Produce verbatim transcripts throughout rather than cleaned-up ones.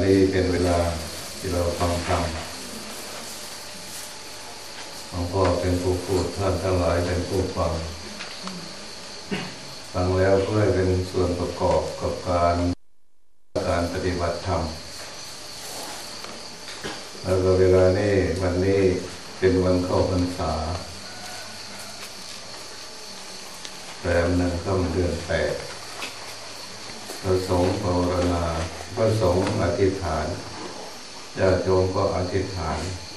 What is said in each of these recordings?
นี้เป็นเวลาที่เราฟังธรรมหลวงพ่อเป็นผู้พูดท่านทั้งหลายเป็นผู้ฟังฟังแล้วเพื่อเป็นส่วนประกอบกับการการปฏิบัติธรรมแล้วก็เวลานี้วันนี้เป็นวันเข้าพรรษาแรมหนึ่งค่ำเดือนแปดพระสงฆ์ภาวนาพระสงฆ์อธิษฐานญาติโยมก็อธิษฐาน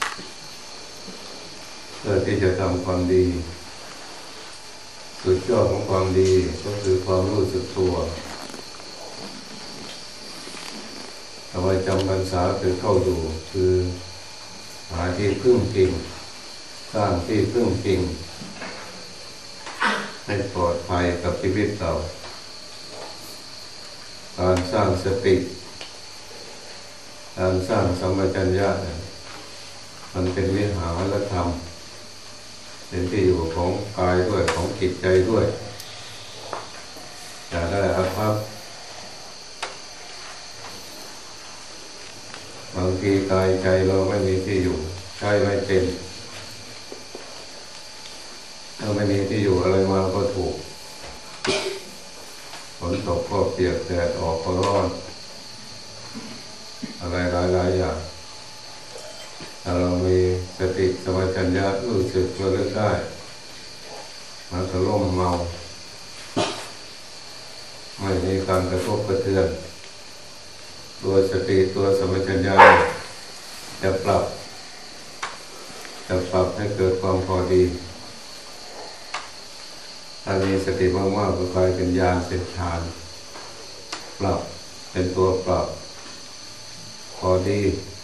เพื่อที่จะทำความดีสุดยอดของความดีก็คือความรู้สึกตัวเอาไว้จำพรรษาคือเข้าดูคือหาที่พึ่งพิงสร้างที่พึ่งพิงให้ปลอดภัยกับชีวิตเราการสร้างสติการสร้างสัมปชัญญะมันเป็นวิหารธรรมเป็นที่อยู่ของกายด้วยของจิตใจด้วยจะได้อาภัพบางทีกายใจเราไม่มีที่อยู่ใจไม่เป็นถ้าไม่มีที่อยู่อะไรมาก็ถูกฝนตกก็เปียกแดดออกก็ร้อนอะไรหลายๆอย่างถ้าเรามีสติสัมปชัญญะรู้สึกระลึกได้มันจะล่มเมาไม่มีการกระทบกระเทือนตัวสติตัวสัมปชัญญะจะปรับจะปรับให้เกิดความพอดีถ้ามีสติมากๆก็กลายเป็นญาณเป็นฌานปรับเป็นตัวปรับพอดี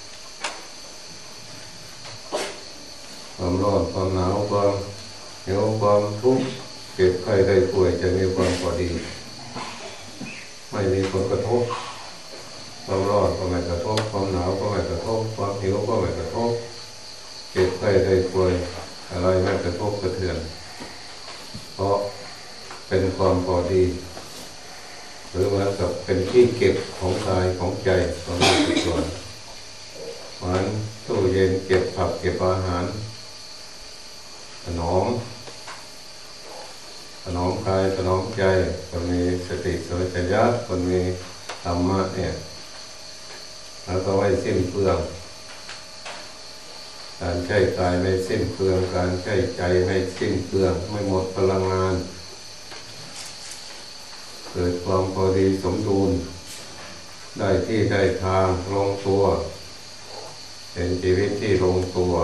ความร้อนความหนาวความหิวความทุกข์เจ็บไข้ได้ป่วยจะมีความพอดีไม่มีผลกระทบความร้อนก็ไม่กระทบความหนาวก็ไม่กระทบความหิวก็ไม่กระทบเจ็บไข้ได้ป่วยอะไรไม่กระทบกระเทือนเพราะเป็นความพอดีหรือเหมือนกับเป็นที่เก็บของกายของใจของทุกส่วนเหมือนตู้เย็นเก็บผักเก็บอาหารขนมขนมกายขนมใจคนมีสติสัมปชัญญะคนมีธรรมะเนี่ยแล้วก็ไม่สิ้นเปลืองการใช้กายไม่สิ้นเปลืองการใช้ใจไม่สิ้นเปลืองไม่หมดพลังงานเกิดความพอดีสมดุลได้ที่ได้ทางลงตัวเป็นชีวิตที่ลงตัว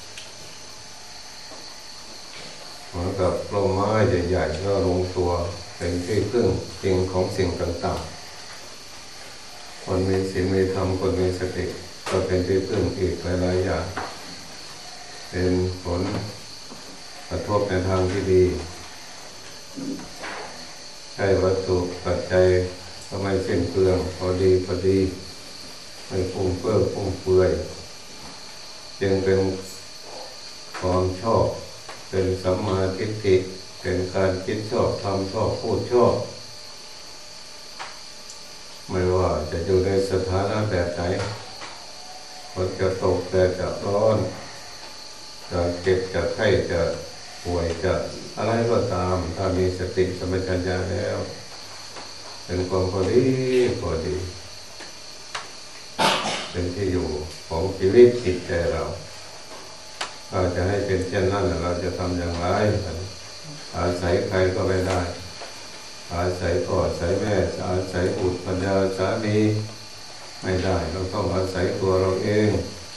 เหมือนกับร่มไม้ใหญ่ๆก็ลงตัวเป็นที่พึ่งจริงของสิ่งต่างๆคนมีศีลมีธรรมคนมีสติก็เป็นที่พึ่งอีกหลายๆอย่างเป็นผลกระทบในทางที่ดีใช้วัตถุปัจจัยก็ไม่สิ้นเปลืองพอดีพอดีไม่ฟุ่มเฟือยฟุ่มเฟือยจึงเป็นความชอบเป็นสัมมาทิฏฐิเป็นการคิดชอบทำชอบพูดชอบไม่ว่าจะอยู่ในสถานะแบบไหนฝนจะตกแดดจะร้อนจะเจ็บจะไข้จะป่วยจะอะไรก็ตามถ้ามีสติสัมปชัญญะแล้วเป็นความพอดีพอดีเป็นที่อยู่ของชีวิตจิตใจเราถ้าจะให้เป็นเช่นนั้นเราจะทำอย่างไรอาศัยใครก็ไม่ได้อาศัยพ่ออาศัยแม่อาศัยบุตรภรรยาสามีไม่ได้เราต้องอาศัยตัวเราเอง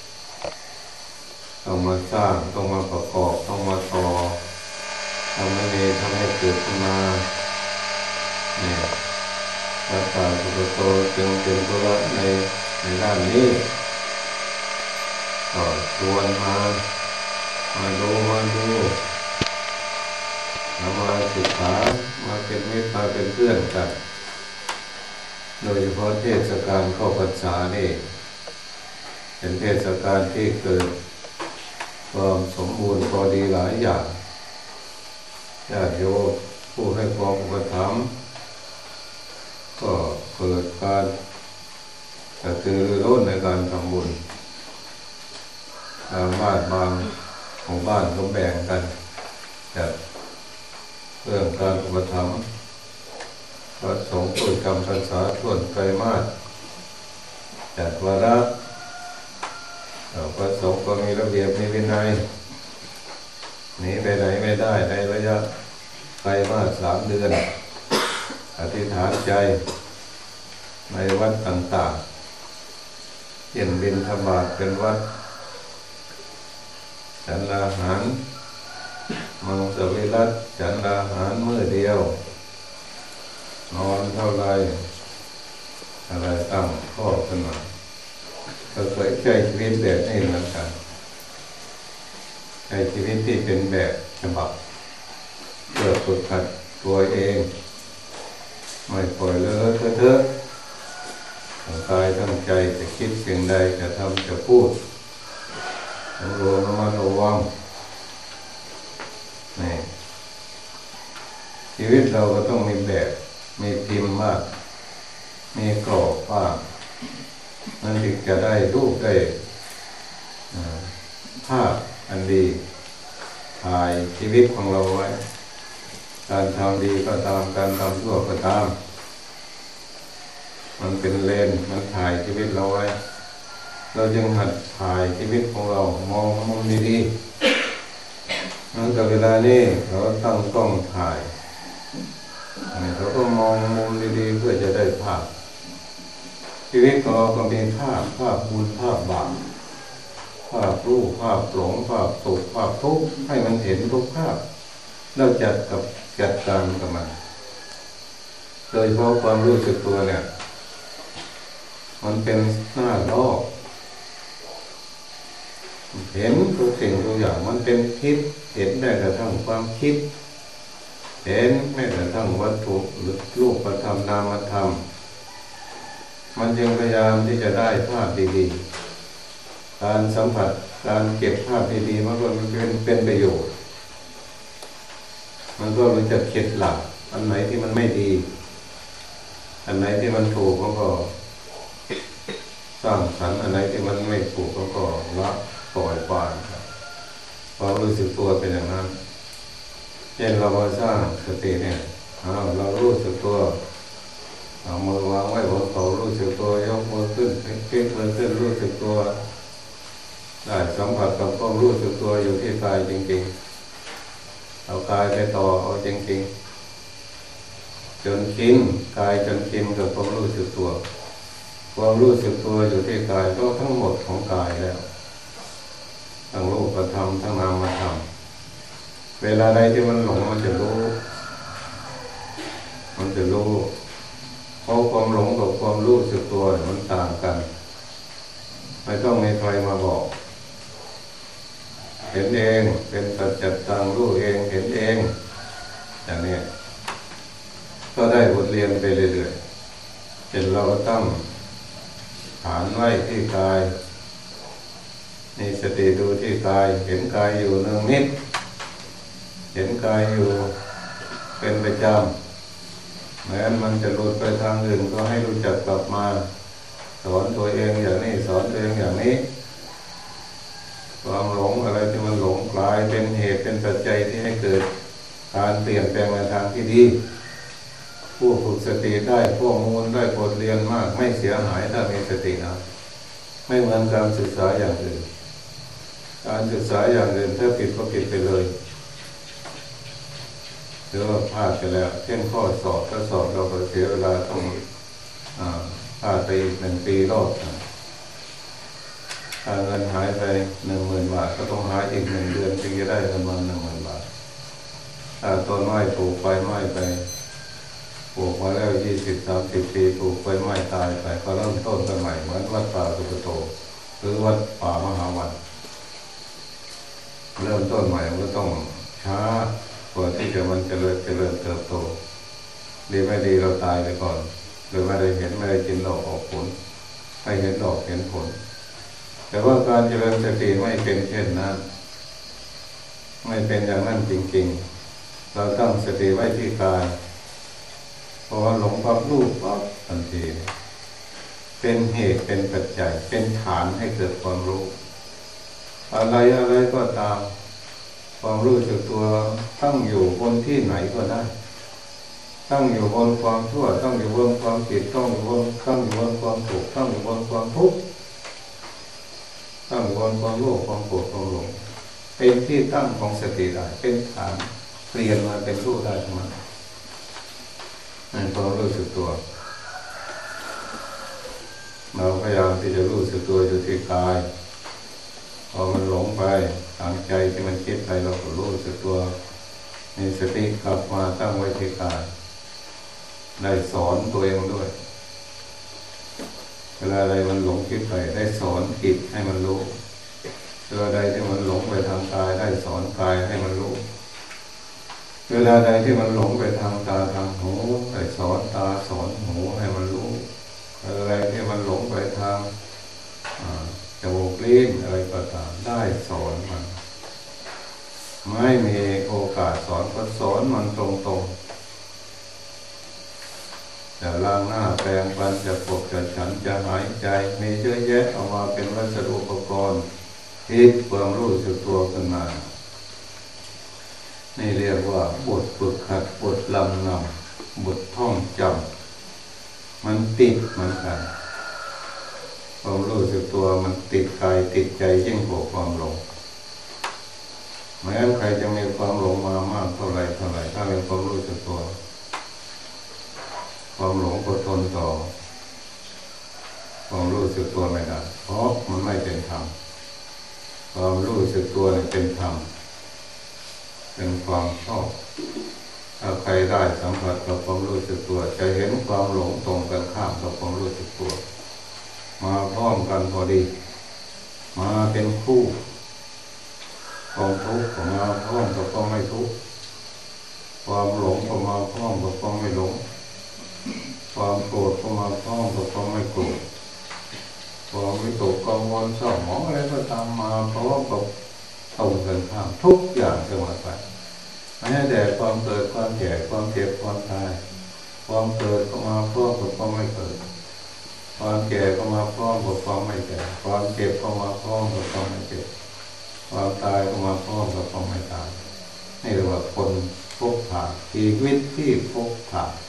ต้องมาสร้างต้องมาประกอบต้องมาต่อทำให้มีทำให้เกิดขึ้นมาเนี่ยวัฏฏะสุขโตจึงเป็นตัวในในด้านนี้ก็ชวนมามาดูมาดูมาศึกษามาเป็นมิตรมาเป็นเพื่อนกันโดยเฉพาะเทศกาลเข้าพรรษานี่เป็นเทศกาลที่เกิดความสมบูรณ์พอดีหลายอย่างญาติโยมผู้ให้ความอุปถัมภ์ก็เกิดการก็คือรุ่นในการทำบุญบางบ้านบางของบ้านก็แบ่งกันจัดเรื่องการอุปถัมภ์พระสงฆ์ผู้จำพรรษาส่วนไตรมาสจัดวาระพระสงฆ์ก็มีระเบียบมีวินัยหนีไปไหนไม่ได้ในระยะไตรมาสสามเดือนอธิษฐานใจในวัดต่างๆเช่นบิณฑบาตเป็นวัดฉันอาหารมังสวิรัติฉันอาหารมื้อเดียวนอนเท่าไรอะไรตั้งข้อขึ้นมาเราเคยใช้ชีวิตแบบนี้เหมือนกันใช้ชีวิตที่เป็นแบบฉบับเพื่อฝึกหัดตัวเองไม่ปล่อยเลอะเทอะเทอะตั้งกายตั้งใจจะคิดสิ่งใดจะทำจะพูดต้องรู้ระมัดระวังนี่ชีวิตเราก็ต้องมีแบบมีพิมพ์มากมีกรอบบ้างนั่นถึงจะได้รูปได้ภาพอันดีถ่ายชีวิตของเราไว้การทำดีก็ตามการทำชั่วก็ตามมันเป็นเลนมันถ่ายชีวิตเราไว้เราจึงหัดถ่ายชีวิตของเรามองมุมดีๆนั่นกับเวลานี้เราตั้งกล้องถ่ายเราก็มองมุมดีๆเพื่อจะได้ภาพชีวิตของเราก็มีภาพภาพบุญภาพบาปภาพรู้ภาพหลงภาพสุขภาพทุกข์ให้มันเห็นทุกภาพเราจัดกับจัดการกับมันโดยเฉพาะความรู้สึกตัวเนี่ยมันเป็นหน้าลอกเห็นทุกสิ่งทุกอย่างมันเป็นคิดเห็นได้กระทั่งความคิดเห็นแม้กระทั่งวัตถุหรือรูปธรรมนามธรรมมันจึงพยายามที่จะได้ภาพดีๆการสัมผัสการเก็บภาพดีๆมันก็เป็นเป็นประโยชน์มันก็รู้จักเข็ดหลักอันไหนที่มันไม่ดีอันไหนที่มันถูกก็สร้างสรรค์อันไหนที่มันไม่ถูกก็ละปล่อยวางความรู้สึกตัวเป็นอย่างนั้นเช่นเรามาสร้างสติเนี่ยเรารู้สึกตัวเอามือวางไว้บนเขารู้สึกตัวยกมือขึ้นเพ่งมือขึ้นรู้สึกตัวได้สัมผัสกับความรู้สึกตัวอยู่ที่กายจริงๆเอากายไปต่อเอาจริงๆจนชินกายจนชินกับความรู้สึกตัวความรู้สึกตัวอยู่ที่กายก็ทั้งหมดของกายแล้วทั้งรูปธรรมทั้งนามธรรมเวลาใดที่มันหลงมันจะรู้มันจะรู้เพราะความหลงกับความรู้สึกตัวมันต่างกันไม่ต้องมีใครมาบอกเห็นเองเป็นสัจจตังรู้เองเห็นเองอย่างนี้ก็ได้บทเรียนไปเรื่อยๆเห็นเราตั้งฐานไว้ที่กายมีสติดูที่กายเห็นกายอยู่เนืองนิดเห็นกายอยู่เป็นประจำแม้มันจะหลุดไปทางอื่นก็ให้รู้จักกลับมาสอนตัวเองอย่างนี้สอนตัวเองอย่างนี้ความหลงอะไรที่มันหลงกลายเป็นเหตุเป็นปัจจัยที่ให้เกิดการเปลี่ยนแปลงในทางที่ดีผู้ฝึกสติได้ข้อมูลได้บทเรียนมากไม่เสียหายถ้ามีสตินะไม่เหมือนการศึกษาอย่างอื่นการศึกษาอย่างอื่นถ้าผิดก็ผิดไปเลยหรือว่าพลาดไปแล้วเช่นข้อสอบถ้าสอบเราก็เสียเวลาต้องพลาดไปอีกหนึ่งปีรอบถ้าเงินหายไปหนึ่งหมื่นบาทก็ต้องหายอีกหนึ่งเดือนถึงจะได้ประมาณหนึ่งหมื่นบาทถ้าต้นไม้ปลูกไฟไหม้ไปปลูกมาแล้วยี่สิบสามสิบปีปลูกไฟไหม้ตายไปก็เริ่มต้นกันใหม่เหมือนวัดป่าสุกโตหรือวัดป่ามหาวันเริ่มต้นใหม่ก็ต้องช้ากว่าที่จะมันเจริญเจริญเติบโตดีไม่ดีเราตายไปก่อนหรือไม่ได้เห็นไม่ได้กินดอกออกผลไม่เห็นดอกเห็นผลแต่ว่าการเจริญสติไม่เป็นเช่นนั้นไม่เป็นอย่างนั้นจริงๆเราตั้งสติไว้ที่กายพอหลงปั๊บรู้ปั๊บทันทีเป็นเหตุเป็นปัจจัยเป็นฐานให้เกิดความรู้อะไรอะไรก็ตามความรู้สึกตัวตั้งอยู่บนที่ไหนก็ได้ตั้งอยู่บนความชั่วตั้งอยู่บนความผิดตั้งอยู่บนตั้งอยู่บนความถูกตั้งอยู่บนความทุกข์ตั้งอยู่บนความโลภความโกรธความหลงเป็นที่ตั้งของสติได้เป็นฐานเปลี่ยนมาเป็นรู้ได้ทั้งนั้นนั่นความรู้สึกตัวเราพยายามที่จะรู้สึกตัวอยู่ที่กายพอมันหลงไปทางใจที่มันคิดไปเราก็รู้สึกตัวมีสติกลับมาตั้งไว้ที่กายได้สอนตัวเองด้วยเวลาใดมันหลงคิดไปได้สอนจิตให้มันรู้เวลาใดที่มันหลงไปทางกายได้สอนกายให้มันรู้เวลาใดที่มันหลงไปทางตาทางหูได้สอนตาสอนหูให้มันรู้อะไรที่มันหลงไปทางจมูกลิ้นอะไรก็ตามได้สอนมันไม่มีโอกาสสอนก็สอนมันตรงๆจะล้างหน้าแปรงฟันจะปกจะฉันจะหายใจมีเยอะแยะเอามาเป็นวัสดุอุปกรณ์ที่ความรู้สึกตัวขึ้นมานี่เรียกว่าบทฝึกหัดบทลำนำบทท่องจำมันติดเหมือนกันความรู้สึกตัวมันติดกายติดใจยิ่งกว่าความหลงแม้ใครจะมีความหลงมามากเท่าไรเท่าไรถ้าเป็นความรู้สึกตัวความหลงก็ทนต่อความรู้สึกตัวไม่ได้เพราะมันไม่เป็นธรรมความรู้สึกตัวนี่เป็นธรรมเป็นความชอบถ้าใครได้สัมผัสกับความรู้สึกตัวจะเห็นความหลงตรงกันข้ามกับความรู้สึกตัวมาพร้อมกันพอดีมาเป็นคู่ความทุกข์ก็มาพร้อมกับความไม่ทุกข์ความหลงก็มาพร้อมกับความไม่หลงความโกรธก็มาพร้อมกับความไม่โกรธความวิตกกังวลเศร้าหมองอะไรก็ตามมาพร้อมกับตรงกันข้ามทุกอย่างเสมอไปแม้แต่ความเกิดความแก่ความเจ็บความตายความเกิดก็มาพร้อมกับความไม่เกิดความแก่ก็มาพร้อมกับความไม่แก่ความเจ็บก็มาพร้อมกับความไม่เจ็บความตายก็มาพร้อมกับความไม่ตายนี่เรียกว่าคนพบผ่านชีวิตที่พบผ่าน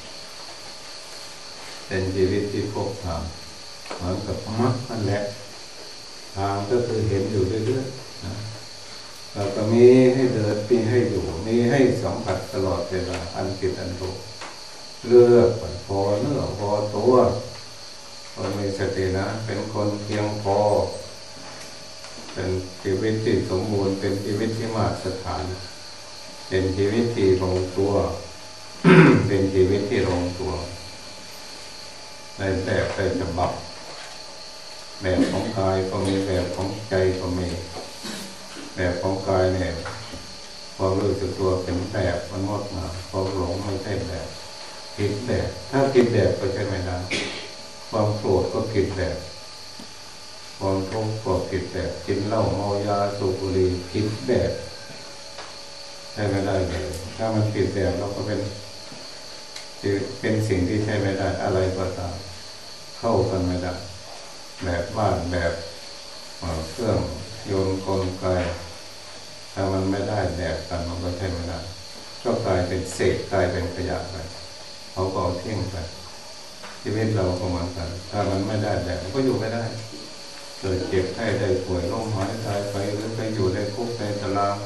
เป็นชีวิตที่พบผ่านเหมือนกับมรรคนั่นแหละทางก็คือเห็นอยู่เรื่อยๆนะเราก็มีให้เดินมีให้อยู่มีให้สัมผัสตลอดเวลาอันจิตอันรู้เลือกพอเนื้อพอตัวคนมีสตินะเป็นคนเพียงพอเป็นชีวิตที่สมบูรณ์เป็นชีวิตที่มาตรฐานเป็นชีวิตที่ลงตัว เป็นชีวิตที่ลงตัวในแบบในฉบับแบบของกายก็มีแบบของใจก็มีแบบของกายเนี่ยความรู้สึกตัวเป็นแบบมันงดงามความหลงไม่ใช่แบบผิดแบบถ้าผิดแบบก็ใช่ไม่ได้ความโกรธก็ผิดแบบความทุกข์ก็ผิดแบบกินเหล้าเมายาสูบบุหรี่ผิดแบบใช่ไม่ได้เลยถ้ามันผิดแบบเราก็เป็นเป็นสิ่งที่ใช้ไม่ได้อะไรก็ตามเข้ากันไม่ได้แบบบ้านแบบเครื่องยนต์กลไกถ้ามันไม่ได้แบบกันมันก็ใช้ไม่ได้ก็กลายเป็นเศษกลายเป็นขยะไปเขาก็เอาทิ้งไปชีวิตเราก็เหมือนกันถ้ามันไม่ได้แบบมันก็อยู่ไม่ได้เกิดเจ็บไข้ได้ป่วยล้มหายตายไปหรือไปอยู่ในคุกในตาราง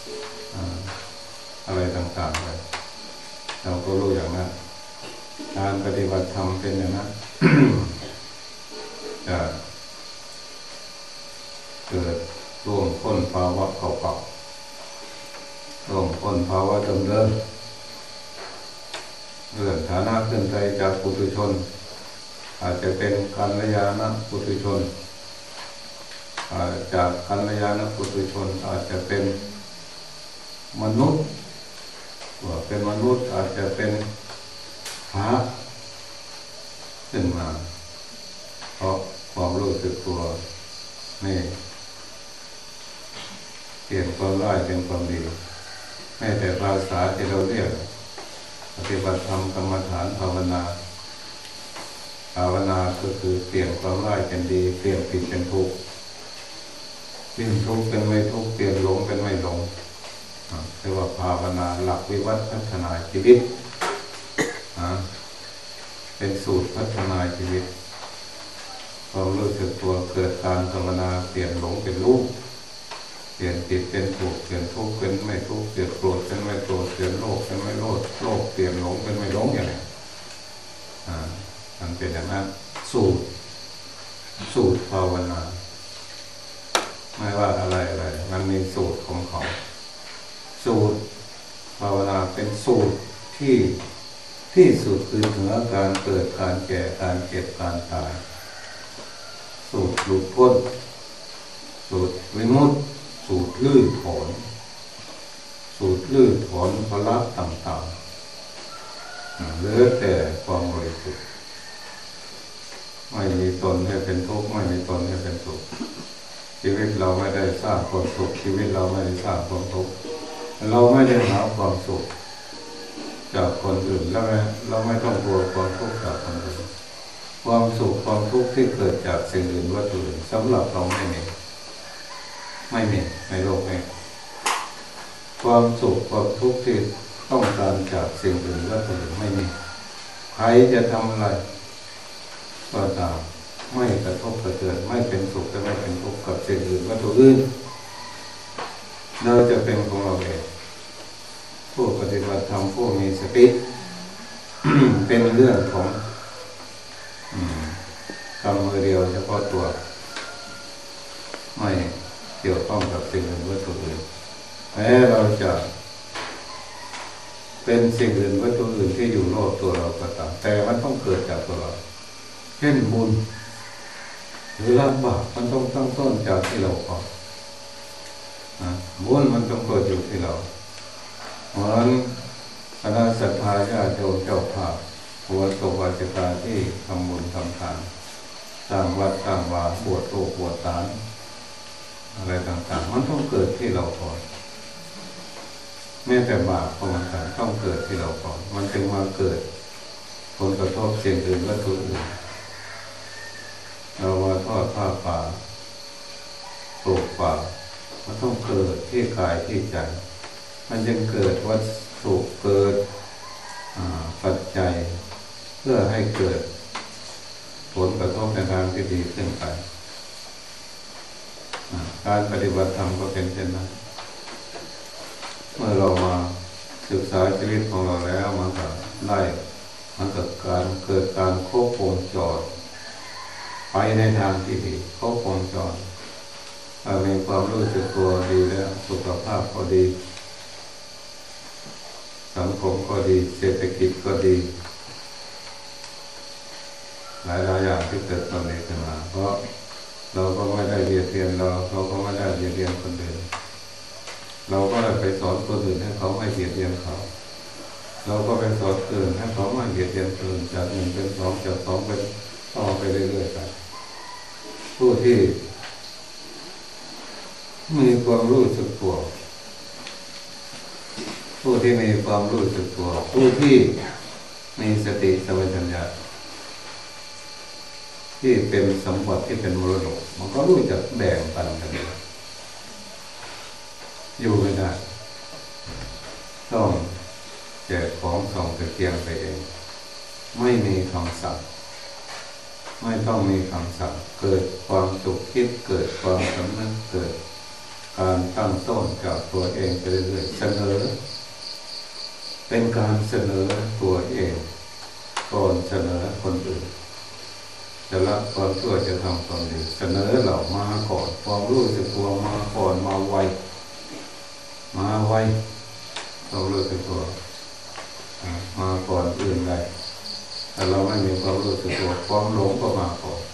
อะไรต่างๆไปเราก็รู้อย่างนั้นการปฏิบัติธรรมเป็นอย่างนั้น จะเกิดร่วมพ้นภาวะเก่าๆร่วมพ้นภาวะเดิมๆเลื่อนฐานะขึ้นไปจากปุถุชนอาจจะเป็นกัลยาณปุถุชนจากกัลยาณปุถุชนอาจจะเป็นมนุษย์ว่าเป็นมนุษย์อาจจะเป็นพระขึ้นมาเพราะความรู้สึกตัวนี่เปลี่ยนความร้ายเป็นความดีแม้แต่ภาษาที่เราเรียกปฏิบัติธรรมกรรมฐานภาวนาภาวนาก็คือเปลี่ยนความร้ายเป็นดีเปลี่ยนผิดเป็นถูกเปลี่ยนทุกข์เป็นไม่ทุกข์เปลี่ยนหลงเป็นไม่หลงเรียกว่าภาวนาหลักวิวัฒน์พัฒนาชีวิตเป็นสูตรพัฒนาชีวิตความรู้สึกตัวเกิดการภาวนาเปลี่ยนหลงเป็นรู้เปลี่ยนผิดเป็นถูกเปลี่ยนทุกข์เป็นไม่ทุกข์เปลี่ยนโกรธเป็นไม่โกรธเปลี่ยนโลภเป็นไม่โลภโลภเปลี่ยนหลงเป็นไม่หลงอย่างนี้อ่ามันเป็นอย่างนั้นสูตรสูตรภาวนาไม่ว่าอะไรอะไรมันมีสูตรของเขาสูตรภาวนาเป็นสูตรที่ที่สุดคือเหนือการเกิดการแก่การเจ็บการตายสูตรหลุดพ้นสูตรวิมุตติสูตรลื้อถอนสูตรลื้อถอนภาระต่างๆเหลือแต่ความบริสุทธิ์ไม่มีตนให้เป็นทุกข์ไม่มีตนให้เป็นสุขชีวิตเราไม่ได้สร้างความสุขชีวิตเราไม่ได้สร้างความทุกข์เราไม่ได้หาความสุขจากคนอื่นแล้วเราไม่ต้องกลัวความทุกข์จากคนอื่นความสุขความทุกข์ที่เกิดจากสิ่งอื่นวัตถุอื่นสำหรับเราไม่มีไม่มีในโลกนี้ความสุขความทุกข์ที่ต้องการจากสิ่งอื่นวัตถุอื่นไม่มีใครจะทำอะไรก็ตามไม่กระทบกระเทือนไม่เป็นสุขและไม่เป็นทุกข์กับสิ่งอื่นวัตถุอื่นเราจะเป็นของเราเองผู้ปฏิบัติธรรมผู้มีสติ เป็นเรื่องของกรรมมือเดียวเฉพาะตัวไม่เกี่ยวข้องกับสิ่งอื่นวัตถุอื่นแม้เราจะเป็นสิ่งอื่นวัตถุอื่นที่อยู่รอบตัวเราก็ตามแต่มันต้องเกิดจากตัวเราเช่นบุญหรือละบาปมันต้องตั้งต้นจากที่เราก่อนบุญมันต้องเกิดอยู่ที่เราเหมือนคณะศรัทธาญาติโยมเจ้าภาพหัวโตวาจิกาที่ทำบุญทำทานสร้างวัดสร้างวาบวชโตบวชตานอะไรต่างๆมันต้องเกิดที่เราก่อนแม้แต่บาปของมันต้องเกิดที่เราก่อนมันจึงมาเกิดผลกระทบสิ่งอื่นวัตถุอื่นเราว่าทอดผ้าป่าปลูกป่ามันต้องเกิดที่กายที่ใจมันจึงเกิดวัตถุเกิดปัจจัยเพื่อให้เกิดผลกระทบในทางที่ดีขึ้นไปการปฏิบัติธรรมก็เป็นเช่นนั้นเมื่อเรามาศึกษาชีวิตของเราแล้วมันก็ได้มันเกิดการเกิดการควบคุมจอดไปในทางที่ดีควบคุมจอดถ้ามีความรู้สึกตัวดีแล้วสุขภาพก็ดีสังคมก็ดีเศรษฐกิจก็ดีหลายหลายอย่างที่เกิดตอนนี้ขึ้นมาเพราะเราก็ไม่ได้เรียนเรียนเราเราก็ไม่ได้เรียนเรียนคนอื่นเราก็ได้ไปสอนคนอื่นให้เขาไม่เรียนเรียนเขาเราก็ไปสอนคนอื่นให้เขาไม่เรียนเรียนคนอื่นจากหนึ่งเป็นสองจากสองเป็นต่อไปเรื่อยๆไปผู้ที่มีความรู้สึกตัวผู้ที่มีความรู้สึกตัวผู้ที่มีสติสัมปชัญญะที่เป็นสมบัติที่เป็นมรดกมันก็รู้จักแบ่งปันกันอยู่ไม่ได้ต้องแจกของส่องตะเกียงไปเองไม่มีคำสั่งไม่ต้องมีคำสั่งเกิดความสุขคิดเกิดความสำนึกเกิดการตั้งต้นจากตัวเองไปเรื่อยๆเสนอเป็นการเสนอตัวเองก่อนเสนอคนอื่นจะละความชั่วจะทำความดีเสนอเรามาก่อนความรู้สึกตัวมาก่อนมาไวมาไวความรู้สึกตัวมาก่อนอื่นใดแต่เราไม่มีความรู้สึกตัวความหลงก็มาก่อน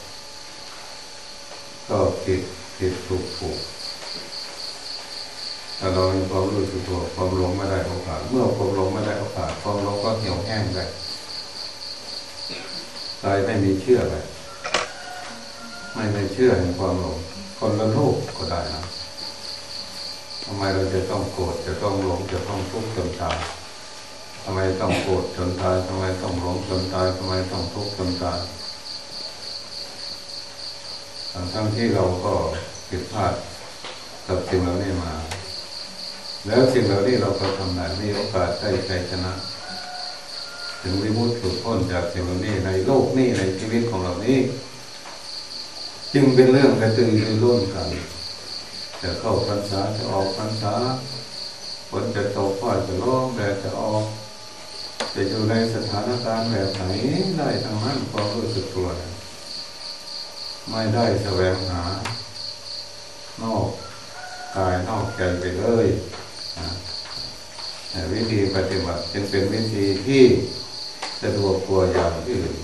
ก็ผิดผิดถูกถูกถ้าเรามีความรู้สึกตัวความหลงไม่ได้โอกาสเมื่อความหลงไม่ได้โอกาสความหลงก็เหี่ยวแห้งไปกายไม่มีเชื่อไปไม่ได้เชื่อในความหลงคนละโลกก็ได้นะทำไมเราจะต้องโกรธจะต้องหลงจะต้องทุกข์จนตายทำไมต้องโกรธจนตายทำไมต้องหลงจนตายทำไมต้องทุกข์จนตายทั้งที่เราก็ผิดพลาดกับสิ่งเหล่านี้มาแล้วสิ่งเหล่านี้เราก็ทำได้มีโอกาสได้ชัยชนะถึงวิมุตติหลุดพ้นจากสิ่งเหล่านี้ในโลกนี้ในชีวิตของเรานี้จึงเป็นเรื่องกระตือรือร้นกันจะเข้าพรรษาจะออกพรรษาฝนจะตกฟ้าจะร้องแดดจะออกจะอยู่ในสถานการณ์แบบไหนได้ทั้งนั้นความรู้สึกตัวไม่ได้แสวงหานอกกายนอกใจไปเลยวิธีปฏิบัติจึงเป็นวิธีที่สะดวกกว่าอย่างอื่น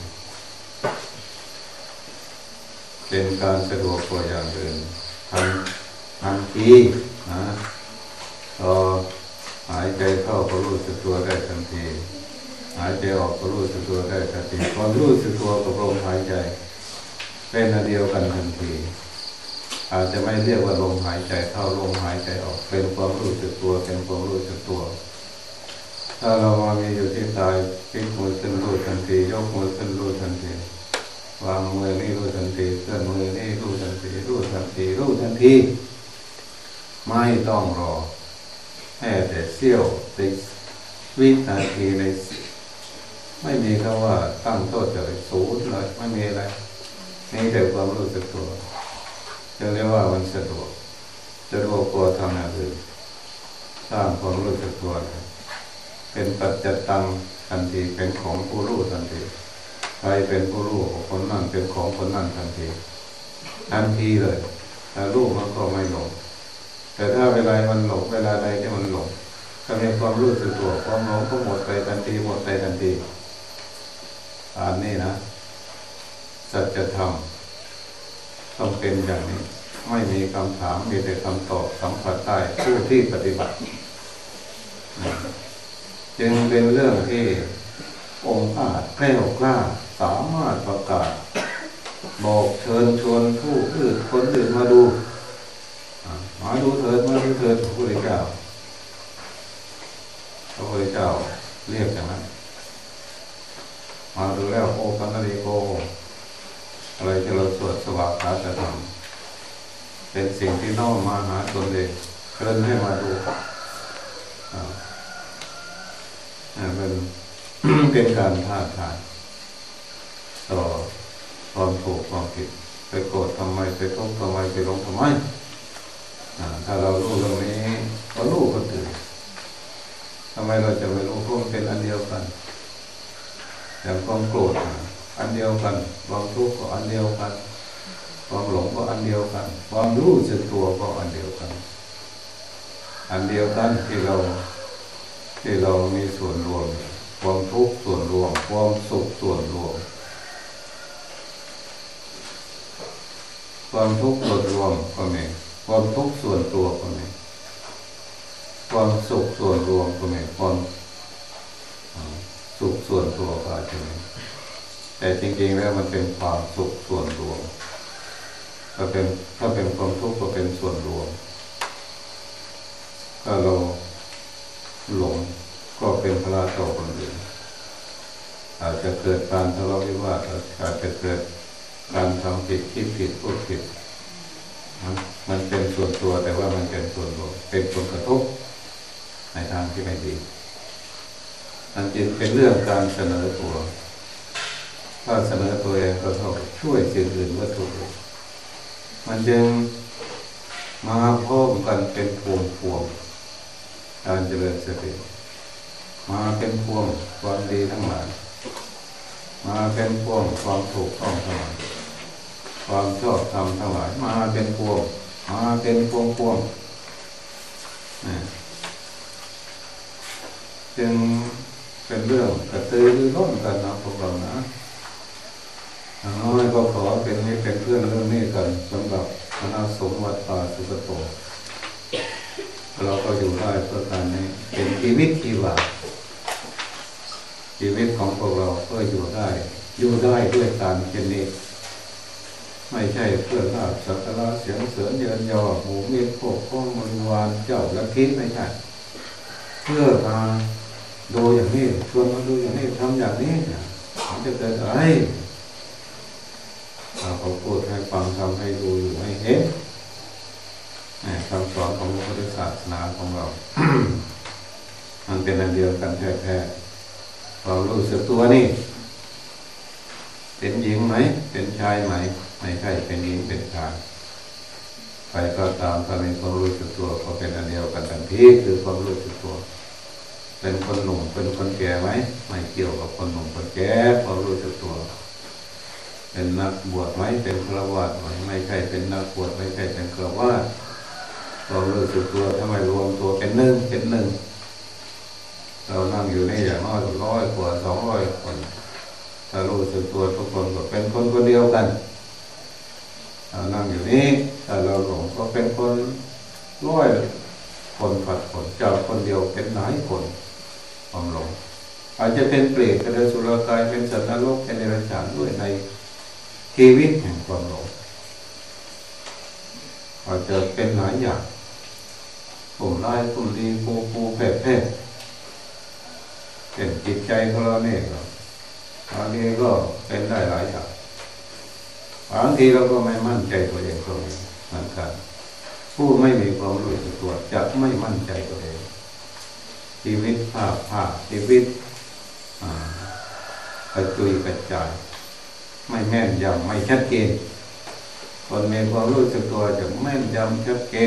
เป็นการสะดวกกว่าอย่างอื่นทันทันทีนะพอหายใจเข้าก็รู้สึกตัวได้ทันทีหายใจออกก็รู้สึกตัวได้ทันทีความรู้สึกตัวกับลมหายใจเป็นอันเดียวกันทันทีอาจจะไม่เรียกว่าลมหายใจเข้าลมหายใจออกเป็นความรู้สึกตัวเป็นความรู้สึกตัวถ้าเรามามีอยู่ที่กายพลิกมือขึ้นรู้ทันทียกมือขึ้นรู้ทันทีวางมือนี่รู้ทันทีเคลื่อนมือนี่รู้ทันทีรู้ทันทีรู้ทันทีไม่ต้องรอแค่แต่เสี้ยวติดวินาทีในไม่มีคำว่าตั้งโทษเลยศูนย์เลยไม่มีอะไรนี่แต่ความรู้สึกตัวจะเรียกว่ามันสะดวกสะดวกกว่าทำอย่างอื่นสร้างความรู้สึกตัวเป็นปัจจตังทันทีเป็นของผู้รู้ทันทีใครเป็นผู้รู้คนนั้นเป็นของคนนั้นทันทีทันทีเลยถ้ารู้มันก็ไม่หลงแต่ถ้าเวลามันหลงเวลาใดที่มันหลงก็มีความรู้สึกตัวความหลงก็หมดไปทันทีหมดไปทันทีอันนี้นะสัจธรรมต้องเป็นอย่างนี้ไม่มีคำถามมีแต่คำตอบสัมผัสได้ผู้ที่ปฏิบัติจึงเป็นเรื่องที่องค์อาจแกล้วกล้าสามารถประกาศบอกเชิญชวนผู้อื่นคนอื่นมาดูมาดูเถิดมาดูเถิดพระพุทธเจ้าพระพุทธเจ้าเรียกอย่างนั้นมาดูแล้วโอปันนริโกอะไรที่เราสวดสวากขาจะทำเป็นสิ่งที่น้อมมาหาตนเองเชิญให้มาดูเป็น เป็นการท้าทายต่อความถูกความผิดไปโกรธทำไมไปทุกข์ทำไมไปหลงทำไมถ้าเรารู้ตรงนี้ก็รู้ก็ตื่นทำไมเราจะไม่รู้เพราะมันเป็นอันเดียวกันอย่างความโกรธอันเดียวกันความทุกข์ก็อันเดียวกันความหลงก็อันเดียวกันความรู้สึกตัวก็อันเดียวกันอันเดียวกันที่เราที่เรามีส่วนรวมความทุกข์ส่วนรวมความสุขส่วนรวมความทุกข์ส่วนรวมก็มีความทุกข์ส่วนตัวก็มีความสุขส่วนรวมก็มีความสุขส่วนตัวก็อาจจะมีแต่จริงๆแล้วมันเป็นความสุขส่วนรวมถ้าเป็นถ้าเป็นความทุกข์ก็เป็นส่วนรวมถ้าเราหลงก็เป็นภาระต่อคนอื่นอาจจะเกิดการทะเลาะวิวาทอาจจะเกิดการทำผิดคิดผิดพูดผิดมันเป็นส่วนตัวแต่ว่ามันเป็นส่วนรวมเป็นผลกระทบในทางที่ไม่ดีอันจึงเป็นเรื่องการเสนอตัวถ้าเสนอตัวเองก็เท่ากับช่วยสิ่งอื่นวัตถุมันจึงมาพร้อมกันเป็นพวงพวงการเจริญสติมาเป็นพวงความดีทั้งหลายมาเป็นพวงความถูกต้องทั้งหลายความชอบธรรมทั้งหลายมาเป็นพวงมาเป็นพวงพวงจึงเป็นเรื่องกระตือรือร้นกันนะพวกเรานะอย่างน้อยก็ขอเป็นนี้เป็นเพื่อนเรื่องนี้กันสำหรับคณะสงฆ์วัดป่าสุกโตเราก็อยู่ได้เพื่อการนี้เป็นชีวิตชีวาชีวิตของพวกเราเพื่ออยู่ได้อยู่ได้ด้วยการเช่นนี้ไม่ใช่เพื่อลาภสักการะเสียงเสริญเยินยอหมู่มิตรพวกพ้องบริวารเจ้าลัทธิไม่ใช่เพื่อมาดูอย่างนี้ชวนมาดูอย่างนี้ทำอย่างนี้มันจะเกิดอะไรพเขาพูดให้ฟังทำให้ดูอยู่ให้เห็นคำสอนของพระพุทธศาสนาของเรา มันเป็นอันเดียวกันแท้ๆเรารู้สึกตัวนี่เป็นหญิงไหมเป็นชายไหมไม่ใช่เป็นหญิงเป็นชายใครก็ตามถ้ามีความรู้สึกตัวก็เป็นอันเดียวกันทันทีคือความรู้สึกตัวเป็นคนหนุ่มเป็นคนแก่ไหมไม่เกี่ยวกับคนหนุ่มคนแก่ความรู้สึกตัวเป็นนักบวชไหมเป็นฆราวาสไหมไม่ใช่เป็นนักบวชไม่ใช่เป็นฆราวาสความรู้สึกตัวถ้าไม่รวมตัวเป็นหนึ่งเป็นหนึ่งเรานั่งอยู่นี่อย่างน้อยร้อยกว่าสองร้อยคนถ้ารู้สึกตัวทุกคนก็เป็นคนคนเดียวกันเรานั่งอยู่นี่ถ้าเราหลงก็เป็นคนร้อยคนผัดคนเจ้าคนเดียวเป็นหลายคนความหลงอาจจะเป็นเปรตเป็นสุรกายเป็นสัตว์นรกเป็นเดรัจฉานด้วยในชีวิตแห่งความหลงอาจจะเป็นหลายอย่างผมร้ายผมดีปูปูแผ่แผ่เป็นจิตใจของเราเนี่ยบางทีก็เป็นได้หลายอย่างบางทีเราก็ไม่มั่นใจตัวเองตรงนี้เหมือนกันผู้ไม่มีความรู้สึกตัวจะไม่มั่นใจตัวเองชีวิตภาพภาพชีวิตกระจุยกระจายไม่แม่นยำไม่ชัดเจนคนมีความรู้สึกตัวจะแม่นยำชัดเจน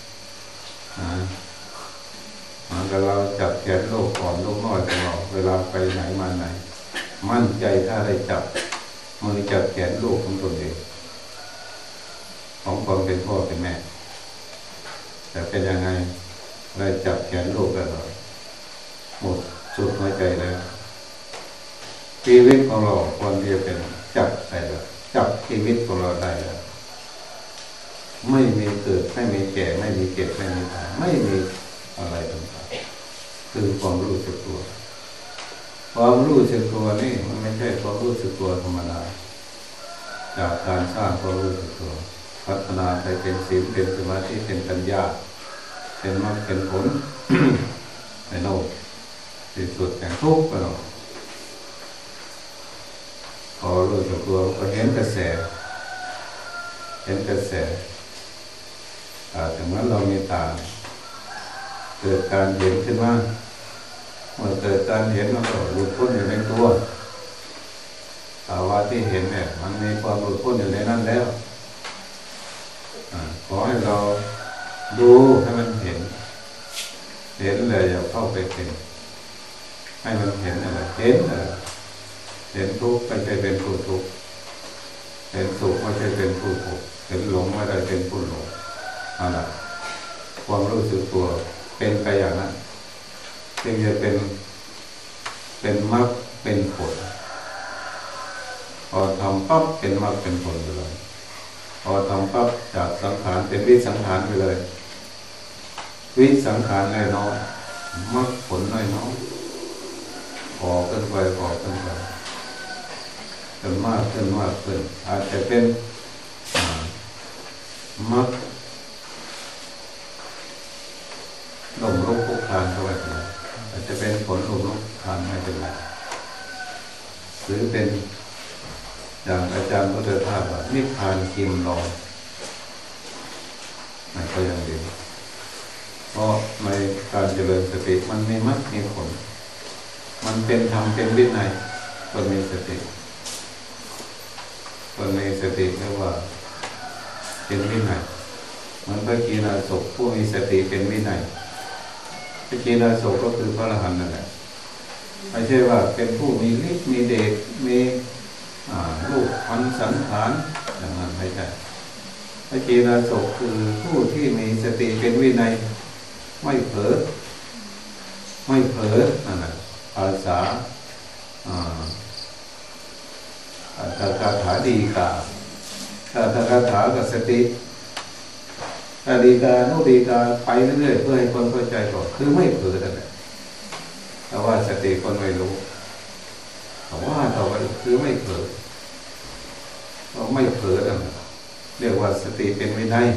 มันก็เราจับแขนลูกก่อนลูกน้อยของเราเวลาไปไหนมาไหนมั่นใจถ้าได้จับมือจับแขนลูกของตนเองของความเป็นพ่อเป็นแม่แต่เป็นยังไงได้จับแขนลูกแล้วหมดสุดหัวใจแล้วชีวิตของเราควรที่จะเป็นจับได้แล้วจับชีวิตของเราได้แล้วไม่มีเกิดไม่มีแก่ไม่มีเก็บไม่มีตายไม่มีอะไรต่างๆคือความรู้สึกตัวความรู้สึกตัวนี่มันไม่ใช่ความรู้สึกตัวธรรมดาจากการสร้างความรู้สึกตัวพัฒนาไปเป็นศีลเป็นสมาธิเป็นปัญญาเป็นมรรคเป็นผล ในโลกที่สุดแห่งทุกข์ก็พอรู้สึกตัวก็เห็นกระแสเห็นกระแสแต่เมื่อเรามีตาเกิดการเห็นขึ้นมาเมื่อเกิดการเห็นมันก็หลุดพ้นอยู่ในตัวภาวะที่เห็นเนี่ยมันมีความหลุดพ้นอยู่ในนั้นแล้วขอให้เราดูให้มันเห็นเห็นเลยอย่าเข้าไปเป็นให้มันเห็นอะไรเห็นอะไรเห็นทุกข์ไม่ใช่เป็นผู้ทุกข์เห็นสุขไม่ใช่เป็นผู้ทุกข์เห็นหลงไม่ได้เป็นผู้หลงอะไรความรู้สึกตัวเป็นไปอย่างนั้นจึงจะเป็นเป็นมรรคเป็นผลพอทำปั๊บเป็นมรรคเป็นผลไปเลยพอทำปั๊บจากสังขารเป็นวิสังขารไปเลยวิสังขารน้อยๆมรรคผลน้อยๆพอขึ้นไปพอขึ้นไปจนมากขึ้นมากขึ้นอาจจะเป็นมรรคลมลุกคุกคานเข้าไปเลยอาจจะเป็นผลลมลุกคานไม่เป็นไรหรือเป็นอย่างอาจารย์พุทธทาสว่านิพพานกิมลอยนั่นก็ยังดีเพราะในการเจริญสติมันมีมรรคมีผลมันเป็นธรรมเป็นวินัยคนมีสติคนมีสติเรียกว่าเป็นวินัยมันพระกีฬาศกผู้มีสติเป็นวินัยพระกีฬาศกก็คือพระอรหันต์นั่นแหละไม่ใช่ว่าเป็นผู้มีฤทธิ์มีเดชมีรูปพันสันฐานอย่างนั้นไม่ใช่พระกีฬาศกคือผู้ที่มีสติเป็นวินัยไม่เผลอไม่เผลอนั่นแหละภาษาอัตถกถาดีกาอัตถกถากับสติถ้าดีกาโนดีกาไปเรื่อยๆเพื่อให้คนเข้าใจก่อนคือไม่เผลอนั่นแหละแต่ว่าสติคนไม่รู้แต่ว่าต่อไปคือไม่เผลอเราไม่เผลอนั่นเรียกว่าสติเป็นวินัย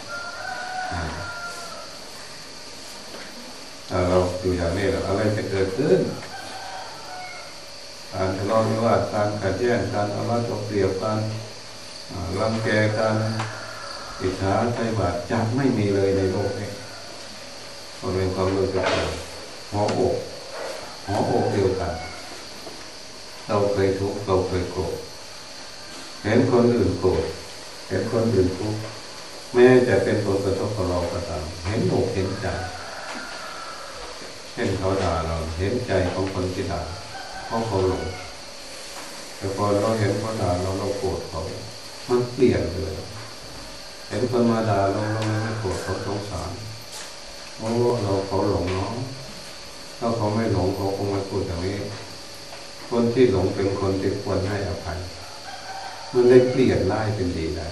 ถ้าเราอยู่อย่างนี้แล้วอะไรจะเกิดขึ้นการทะเลาะวิวาทการขัดแย้งการทะเลาะตกเปรียบกันรังแกกันอิจฉาใส่บาตรจะไม่มีเลยในโลกนี้มันเป็นความรู้สึกตัวหัวอกหัวอกเดียวกันเราเคยทุกข์เราเคยโกรธเห็นคนอื่นโกรธเห็นคนอื่นทุกข์แม้จะเป็นผลกระทบกับเราก็ตามเห็นอกเห็นใจเห็นเขาด่าเราเห็นใจของคนที่ด่าเพราะเขาหลงแต่พอเราเห็นเขาด่าเราเราโกรธเขามันเปลี่ยนเลยเห็นคนมาด่าเราเราไม่โกรธเขาสงสารโอ้เราเขาหลงเนาะถ้าเขาไม่หลงเขาคงไม่พูดอย่างนี้คนที่หลงเป็นคนที่ควรให้อภัยมันได้เปลี่ยนร้ายเป็นดีได้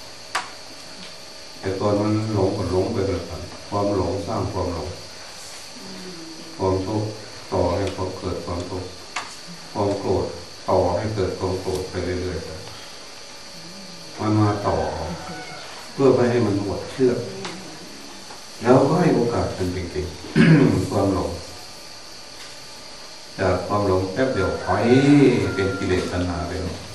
แต่ตอนมันหลงก็หลงไปเลยครับความหลงสร้างความหลงความทุกข์ต่อให้เขาเกิดความทุกข์ความโกรธต่อให้เกิดความโกรธไปเรื่อยๆมันมาต่อเพื่อไม่ให้มันหมดเชือกแล้วก็ให้โอกาสเป็นจริงๆ ความหลงจากความหลงแป๊บเดียวถอยเป็นกิเลสตัณหาไปหมด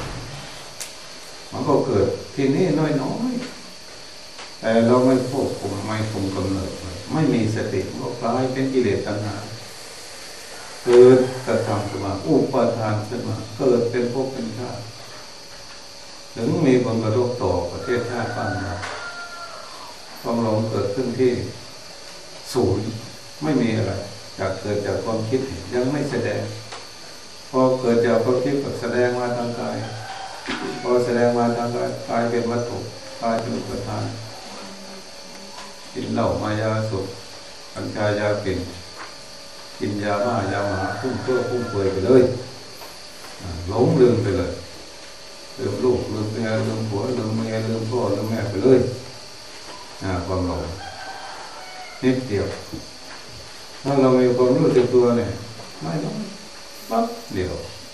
มันก็เกิดที่นี่น้อยๆแต่เราไม่ควบคุมไม่คุมกำเนิดไม่มีสติก็กลายเป็นกิเลสตัณหาเกิดกระทำขึ้นมาอุปาทานขึ้นมาเกิดเป็นภพเป็นชาติถึงมีผลกระทบต่อประเทศชาติบ้านเราความหลงเกิดขึ้นที่ศูนย์ไม่มีอะไรจากเกิดจากความคิดยังไม่แสดงพอเกิดจากความคิดก็แสดงมาทางกายพอแสดงมาทางกายกายเป็นวัตถุกายเป็นอุปทานกินเหล้ามายาสุขกัญชายาปิ่นกินยาบ้ายาหมาพุ่งเพื่อพุ่งเปื่อยไปเลยหลงลืมไปเลยลืมลูกลืมเมียลืมผัวลืมเมียลืมพ่อลืมแม่ไปเลยความหลงนิดเดียวถ้าเรามีความรู้สึกตัวเนี่ยไม่ต้องปั๊บเดียว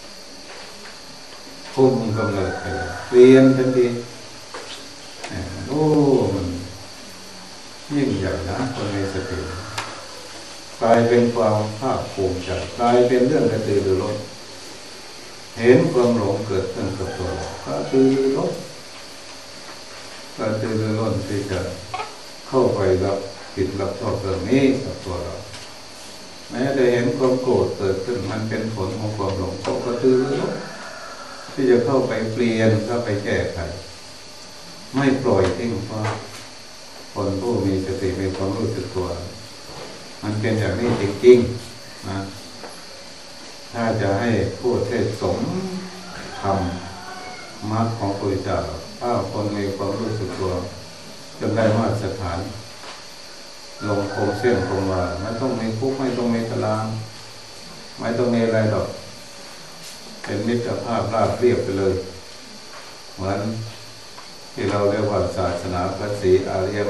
คุมกำเนิดไปเปลี่ยนทันทีโอ้มันยิ่งใหญ่นะคนมีสติกลายเป็นความภาคภูมิใจกลายเป็นเรื่องกระตือรือร้นเห็นความหลงเกิดขึ้นกับตัวเรากระตือรือร้นกระตือรือร้นที่จะเข้าไปรับผิดรับชอบเรื่องนี้กับตัวเราแม้จะเห็นความโกรธเกิดขึ้นมันเป็นผลของความหลงก็กระตือรือร้นที่จะเข้าไปเปลี่ยนเข้าไปแก้ไขไม่ปล่อยทิ้งเพราะคนผู้มีสติมีความรู้สึกตัวมันเป็นอย่างนี้จริงๆนะถ้าจะให้พูดให้สมธรรมมรรคของพระพุทธเจ้าถ้าคนมีความรู้สึกตัวจนได้มาตรฐานลงคงเส้นคงวาไม่ต้องมีคุกไม่ต้องมีตารางไม่ต้องมีอะไรหรอกเป็นมิตรภาพราบเรียบไปเลยเหมือนที่เราเรียกว่าศาสนาพระศรีอริย